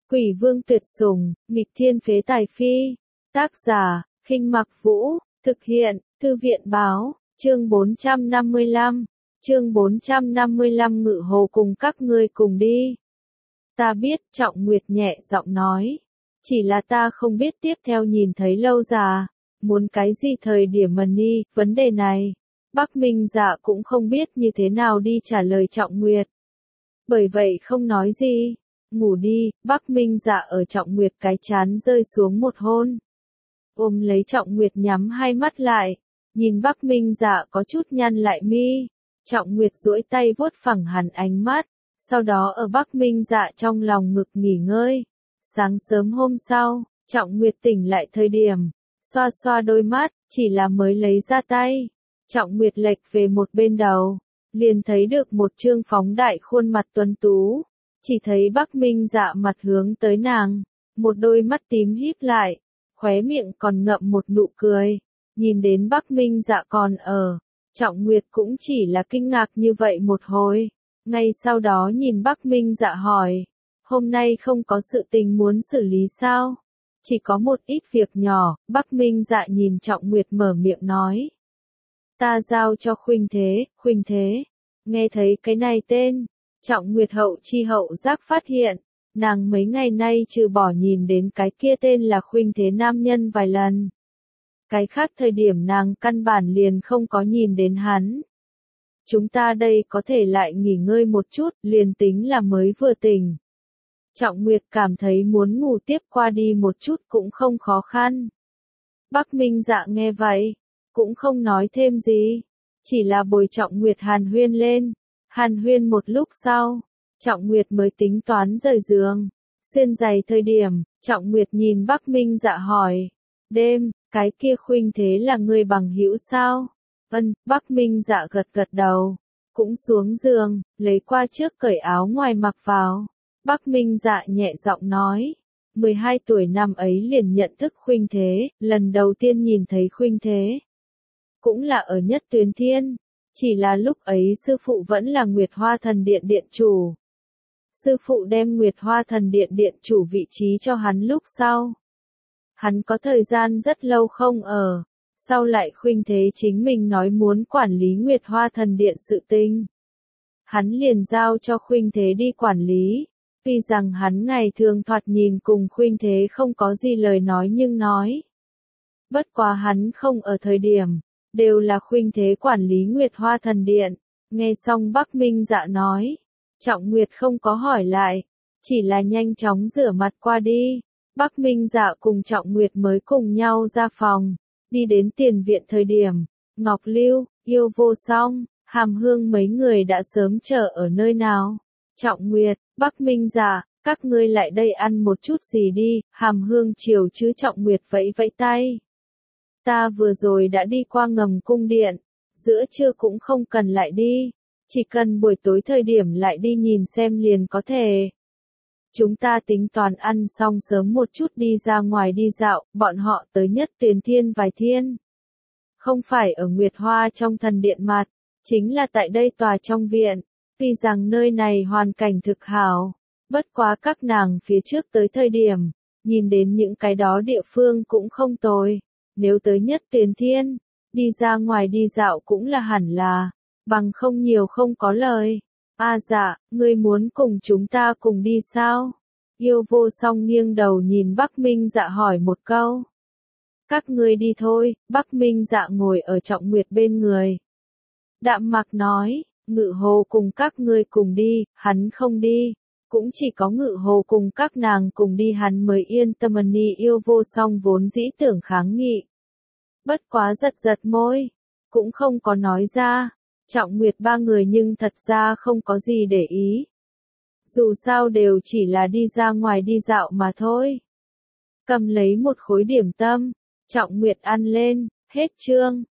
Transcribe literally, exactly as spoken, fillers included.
Quỷ vương tuyệt sủng, nghịch thiên phế tài phi. Tác giả, Khinh Mặc Vũ, thực hiện, Thư viện báo, chương bốn trăm năm mươi lăm, chương bốn trăm năm mươi lăm Ngự Hồ cùng các ngươi cùng đi. Ta biết, Trọng Nguyệt nhẹ giọng nói. Chỉ là ta không biết tiếp theo nhìn thấy Lâu Già, muốn cái gì thời điểm mần đi, vấn đề này. Bắc Minh Dạ cũng không biết như thế nào đi trả lời Trọng Nguyệt. Bởi vậy không nói gì. Ngủ đi, Bắc Minh Dạ ở Trọng Nguyệt cái chán rơi xuống một hôn. Ôm lấy Trọng Nguyệt nhắm hai mắt lại, nhìn Bắc Minh Dạ có chút nhăn lại mi. Trọng Nguyệt duỗi tay vuốt phẳng hẳn ánh mắt, sau đó ở Bắc Minh Dạ trong lòng ngực nghỉ ngơi. Sáng sớm hôm sau, Trọng Nguyệt tỉnh lại thời điểm, xoa xoa đôi mắt, chỉ là mới lấy ra tay. Trọng Nguyệt lệch về một bên đầu, liền thấy được một trương phóng đại khuôn mặt tuấn tú. Chỉ thấy Bắc Minh Dạ mặt hướng tới nàng, một đôi mắt tím híp lại, khóe miệng còn ngậm một nụ cười. Nhìn đến Bắc Minh Dạ còn ở, Trọng Nguyệt cũng chỉ là kinh ngạc như vậy một hồi. Ngay sau đó nhìn Bắc Minh Dạ hỏi, hôm nay không có sự tình muốn xử lý sao? Chỉ có một ít việc nhỏ. Bắc Minh Dạ nhìn Trọng Nguyệt mở miệng nói. Ta giao cho Khuynh Thế. Khuynh Thế, nghe thấy cái này tên, Trọng Nguyệt hậu chi hậu giác phát hiện, nàng mấy ngày nay trừ bỏ nhìn đến cái kia tên là Khuynh Thế nam nhân vài lần. Cái khác thời điểm nàng căn bản liền không có nhìn đến hắn. Chúng ta đây có thể lại nghỉ ngơi một chút, liền tính là mới vừa tỉnh. Trọng Nguyệt cảm thấy muốn ngủ tiếp qua đi một chút cũng không khó khăn. Bắc Minh Dạ nghe vậy, cũng không nói thêm gì, chỉ là bồi Trọng Nguyệt hàn huyên lên. Hàn huyên một lúc sau, Trọng Nguyệt mới tính toán rời giường. Xuyên giày thời điểm, Trọng Nguyệt nhìn Bắc Minh Dạ hỏi, đêm, cái kia Khuynh Thế là người bằng hữu sao? Ân, Bắc Minh Dạ gật gật đầu, cũng xuống giường, lấy qua trước cởi áo ngoài mặc vào. Bắc Minh Dạ nhẹ giọng nói, mười hai tuổi năm ấy liền nhận thức Khuynh Thế, lần đầu tiên nhìn thấy Khuynh Thế. Cũng là ở Nhất Tuyến Thiên. Chỉ là lúc ấy sư phụ vẫn là Nguyệt Hoa Thần Điện điện chủ. Sư phụ đem Nguyệt Hoa Thần Điện điện chủ vị trí cho hắn lúc sau. Hắn có thời gian rất lâu không ở. Sau lại Khuynh Thế chính mình nói muốn quản lý Nguyệt Hoa Thần Điện sự tình. Hắn liền giao cho Khuynh Thế đi quản lý. Tuy rằng hắn ngày thường thoạt nhìn cùng Khuynh Thế không có gì lời nói nhưng nói. Bất quá hắn không ở thời điểm. Đều là Khuynh Thế quản lý Nguyệt Hoa Thần Điện. Nghe xong Bắc Minh Dạ nói, Trọng Nguyệt không có hỏi lại, chỉ là nhanh chóng rửa mặt qua đi. Bắc Minh Dạ cùng Trọng Nguyệt mới cùng nhau ra phòng, đi đến tiền viện thời điểm, Ngọc Lưu, Yêu Vô Song, Hàm Hương mấy người đã sớm chờ ở nơi nào. Trọng Nguyệt, Bắc Minh Dạ, các ngươi lại đây ăn một chút gì đi. Hàm Hương chiều chứ Trọng Nguyệt vẫy vẫy tay. Ta vừa rồi đã đi qua Ngầm Cung Điện, giữa trưa cũng không cần lại đi, chỉ cần buổi tối thời điểm lại đi nhìn xem liền có thể. Chúng ta tính toán ăn xong sớm một chút đi ra ngoài đi dạo, bọn họ tới Nhất Tuyến Thiên vài thiên. Không phải ở Nguyệt Hoa trong thần điện mặt, chính là tại đây tòa trong viện, tuy rằng nơi này hoàn cảnh thực hảo, bất quá các nàng phía trước tới thời điểm, nhìn đến những cái đó địa phương cũng không tồi. Nếu tới Nhất Tuyến Thiên, đi ra ngoài đi dạo cũng là hẳn là, bằng không nhiều không có lời. A à dạ, ngươi muốn cùng chúng ta cùng đi sao? Yêu Vô Song nghiêng đầu nhìn Bắc Minh Dạ hỏi một câu. Các ngươi đi thôi. Bắc Minh Dạ ngồi ở Trọng Nguyệt bên người. Đạm Mặc nói, Ngự Hồ cùng các ngươi cùng đi, hắn không đi. Cũng chỉ có Ngự Hồ cùng các nàng cùng đi hắn mới yên tâm. Ni Yêu Vô Song vốn dĩ tưởng kháng nghị. Bất quá giật giật môi, cũng không có nói ra. Trọng Nguyệt ba người nhưng thật ra không có gì để ý. Dù sao đều chỉ là đi ra ngoài đi dạo mà thôi. Cầm lấy một khối điểm tâm, Trọng Nguyệt ăn lên, hết chương.